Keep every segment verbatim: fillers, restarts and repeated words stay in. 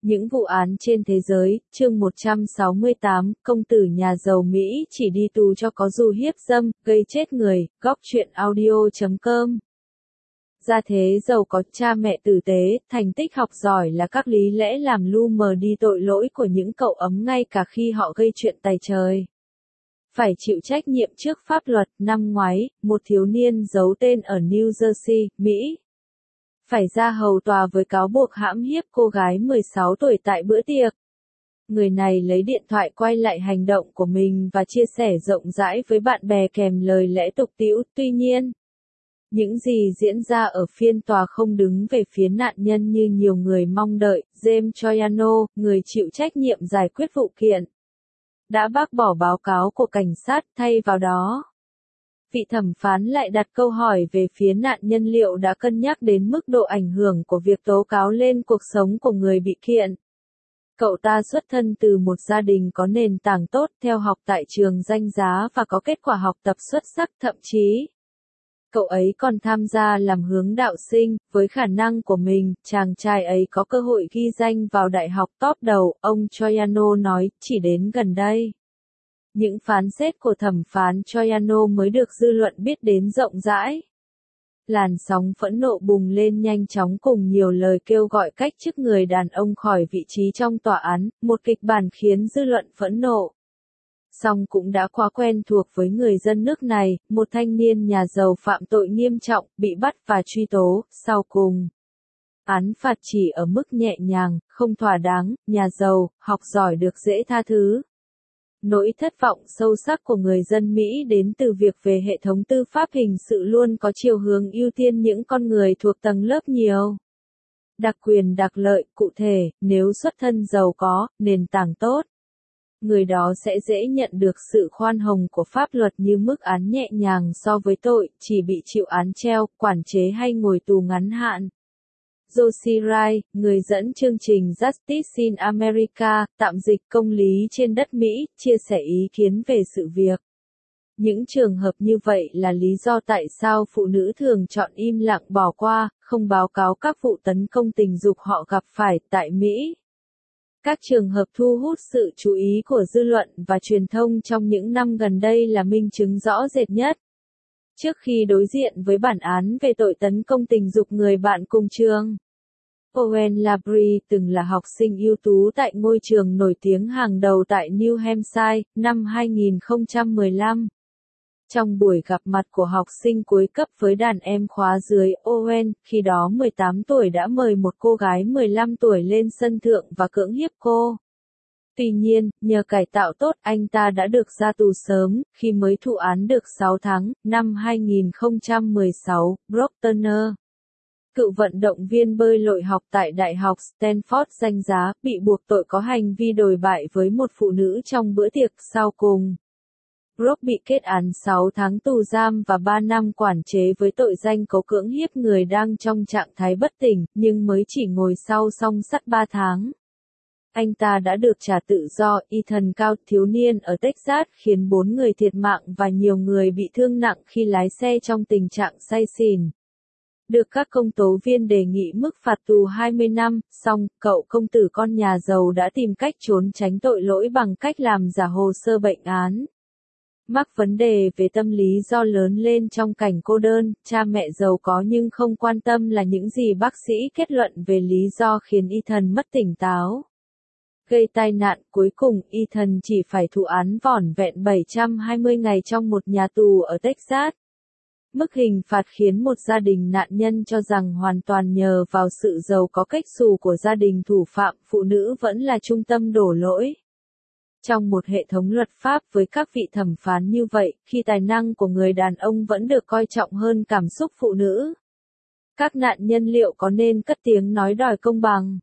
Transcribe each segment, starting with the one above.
Những vụ án trên thế giới, chương một trăm sáu mươi tám, công tử nhà giàu Mỹ chỉ đi tù cho có dù hiếp dâm, gây chết người, góc truyện audio chấm com. Gia thế giàu có, cha mẹ tử tế, thành tích học giỏi là các lý lẽ làm lu mờ đi tội lỗi của những cậu ấm ngay cả khi họ gây chuyện tày trời. Phải chịu trách nhiệm trước pháp luật. Năm ngoái, một thiếu niên giấu tên ở New Jersey, Mỹ, phải ra hầu tòa với cáo buộc hãm hiếp cô gái mười sáu tuổi tại bữa tiệc. Người này lấy điện thoại quay lại hành động của mình và chia sẻ rộng rãi với bạn bè kèm lời lẽ tục tĩu. Tuy nhiên, những gì diễn ra ở phiên tòa không đứng về phía nạn nhân như nhiều người mong đợi. James Troiano, người chịu trách nhiệm giải quyết vụ kiện, đã bác bỏ báo cáo của cảnh sát. Thay vào đó, vị thẩm phán lại đặt câu hỏi về phía nạn nhân liệu đã cân nhắc đến mức độ ảnh hưởng của việc tố cáo lên cuộc sống của người bị kiện. Cậu ta xuất thân từ một gia đình có nền tảng tốt, theo học tại trường danh giá và có kết quả học tập xuất sắc, thậm chí cậu ấy còn tham gia làm hướng đạo sinh. Với khả năng của mình, chàng trai ấy có cơ hội ghi danh vào đại học top đầu, ông Troiano nói. Chỉ đến gần đây, những phán xét của thẩm phán Troiano mới được dư luận biết đến rộng rãi. Làn sóng phẫn nộ bùng lên nhanh chóng cùng nhiều lời kêu gọi cách chức người đàn ông khỏi vị trí trong tòa án, một kịch bản khiến dư luận phẫn nộ. Song cũng đã quá quen thuộc với người dân nước này. Một thanh niên nhà giàu phạm tội nghiêm trọng, bị bắt và truy tố. Sau cùng, án phạt chỉ ở mức nhẹ nhàng, không thỏa đáng. Nhà giàu, học giỏi được dễ tha thứ. Nỗi thất vọng sâu sắc của người dân Mỹ đến từ việc về hệ thống tư pháp hình sự luôn có chiều hướng ưu tiên những con người thuộc tầng lớp nhiều đặc quyền đặc lợi. Cụ thể, nếu xuất thân giàu có, nền tảng tốt, người đó sẽ dễ nhận được sự khoan hồng của pháp luật như mức án nhẹ nhàng so với tội chỉ bị chịu án treo, quản chế hay ngồi tù ngắn hạn. Josie Wright, người dẫn chương trình Justice in America, tạm dịch công lý trên đất Mỹ, chia sẻ ý kiến về sự việc. Những trường hợp như vậy là lý do tại sao phụ nữ thường chọn im lặng bỏ qua, không báo cáo các vụ tấn công tình dục họ gặp phải tại Mỹ. Các trường hợp thu hút sự chú ý của dư luận và truyền thông trong những năm gần đây là minh chứng rõ rệt nhất. Trước khi đối diện với bản án về tội tấn công tình dục người bạn cùng trường, Owen Labrie từng là học sinh ưu tú tại ngôi trường nổi tiếng hàng đầu tại New Hampshire, năm hai nghìn không trăm mười lăm. Trong buổi gặp mặt của học sinh cuối cấp với đàn em khóa dưới, Owen, khi đó mười tám tuổi đã mời một cô gái mười lăm tuổi lên sân thượng và cưỡng hiếp cô. Tuy nhiên, nhờ cải tạo tốt, anh ta đã được ra tù sớm, khi mới thụ án được sáu tháng. Năm hai nghìn không trăm mười sáu, Brock Turner, cựu vận động viên bơi lội học tại Đại học Stanford danh giá, bị buộc tội có hành vi đồi bại với một phụ nữ trong bữa tiệc. Sau cùng, Brock bị kết án sáu tháng tù giam và ba năm quản chế với tội danh cố cưỡng hiếp người đang trong trạng thái bất tỉnh, nhưng mới chỉ ngồi sau song sắt ba tháng. Anh ta đã được trả tự do. Ethan Cao, thiếu niên ở Texas, khiến bốn người thiệt mạng và nhiều người bị thương nặng khi lái xe trong tình trạng say xỉn, được các công tố viên đề nghị mức phạt tù hai mươi năm, song, cậu công tử con nhà giàu đã tìm cách trốn tránh tội lỗi bằng cách làm giả hồ sơ bệnh án. Mắc vấn đề về tâm lý do lớn lên trong cảnh cô đơn, cha mẹ giàu có nhưng không quan tâm là những gì bác sĩ kết luận về lý do khiến Ethan mất tỉnh táo, gây tai nạn. Cuối cùng, Ethan chỉ phải thụ án vỏn vẹn bảy trăm hai mươi ngày trong một nhà tù ở Texas. Mức hình phạt khiến một gia đình nạn nhân cho rằng hoàn toàn nhờ vào sự giàu có cách xù của gia đình thủ phạm, phụ nữ vẫn là trung tâm đổ lỗi. Trong một hệ thống luật pháp với các vị thẩm phán như vậy, khi tài năng của người đàn ông vẫn được coi trọng hơn cảm xúc phụ nữ, các nạn nhân liệu có nên cất tiếng nói đòi công bằng?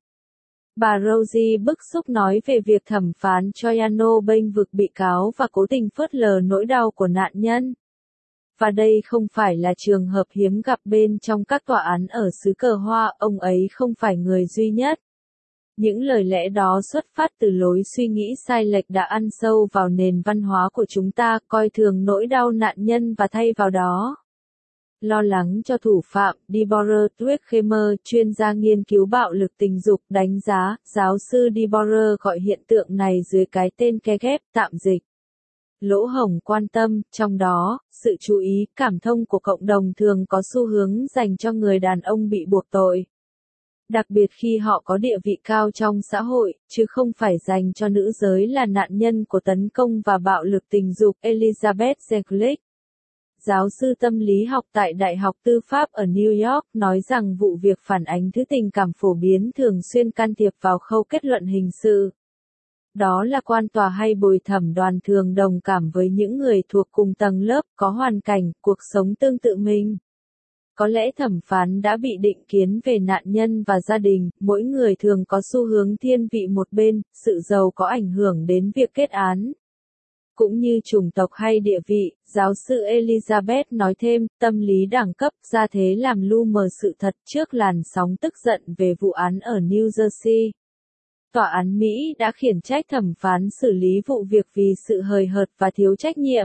Bà Rosie bức xúc nói về việc thẩm phán Troiano bênh vực bị cáo và cố tình phớt lờ nỗi đau của nạn nhân. Và đây không phải là trường hợp hiếm gặp bên trong các tòa án ở xứ cờ hoa, ông ấy không phải người duy nhất. Những lời lẽ đó xuất phát từ lối suy nghĩ sai lệch đã ăn sâu vào nền văn hóa của chúng ta, coi thường nỗi đau nạn nhân và thay vào đó Lo lắng cho thủ phạm, Deborah Twiggemer, chuyên gia nghiên cứu bạo lực tình dục, đánh giá, giáo sư Deborah gọi hiện tượng này dưới cái tên ke ghép, tạm dịch. Lỗ hổng quan tâm, trong đó, sự chú ý, cảm thông của cộng đồng thường có xu hướng dành cho người đàn ông bị buộc tội. Đặc biệt khi họ có địa vị cao trong xã hội, chứ không phải dành cho nữ giới là nạn nhân của tấn công và bạo lực tình dục. Elizabeth Zeglich, giáo sư tâm lý học tại Đại học Tư pháp ở New York, nói rằng vụ việc phản ánh thứ tình cảm phổ biến thường xuyên can thiệp vào khâu kết luận hình sự. Đó là quan tòa hay bồi thẩm đoàn thường đồng cảm với những người thuộc cùng tầng lớp, có hoàn cảnh, cuộc sống tương tự mình. Có lẽ thẩm phán đã bị định kiến về nạn nhân và gia đình, mỗi người thường có xu hướng thiên vị một bên, sự giàu có ảnh hưởng đến việc kết án. Cũng như chủng tộc hay địa vị, giáo sư Elizabeth nói thêm, tâm lý đẳng cấp, gia thế làm lu mờ sự thật trước làn sóng tức giận về vụ án ở New Jersey. Tòa án Mỹ đã khiển trách thẩm phán xử lý vụ việc vì sự hời hợt và thiếu trách nhiệm.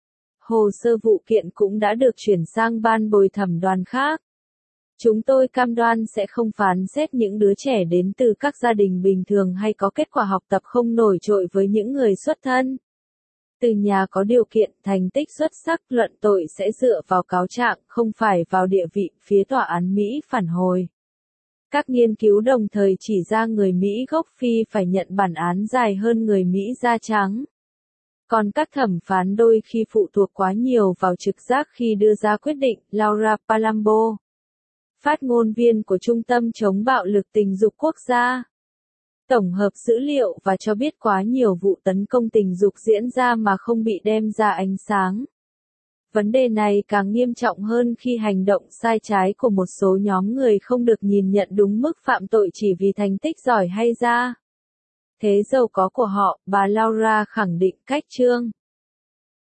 Hồ sơ vụ kiện cũng đã được chuyển sang ban bồi thẩm đoàn khác. Chúng tôi cam đoan sẽ không phán xét những đứa trẻ đến từ các gia đình bình thường hay có kết quả học tập không nổi trội với những người xuất thân từ nhà có điều kiện, thành tích xuất sắc. Luận tội sẽ dựa vào cáo trạng, không phải vào địa vị, phía tòa án Mỹ phản hồi. Các nghiên cứu đồng thời chỉ ra người Mỹ gốc Phi phải nhận bản án dài hơn người Mỹ da trắng. Còn các thẩm phán đôi khi phụ thuộc quá nhiều vào trực giác khi đưa ra quyết định. Laura Palumbo, phát ngôn viên của Trung tâm chống bạo lực tình dục quốc gia, tổng hợp dữ liệu và cho biết quá nhiều vụ tấn công tình dục diễn ra mà không bị đem ra ánh sáng. Vấn đề này càng nghiêm trọng hơn khi hành động sai trái của một số nhóm người không được nhìn nhận đúng mức phạm tội chỉ vì thành tích giỏi hay ra thế giàu có của họ, bà Laura khẳng định cách chương.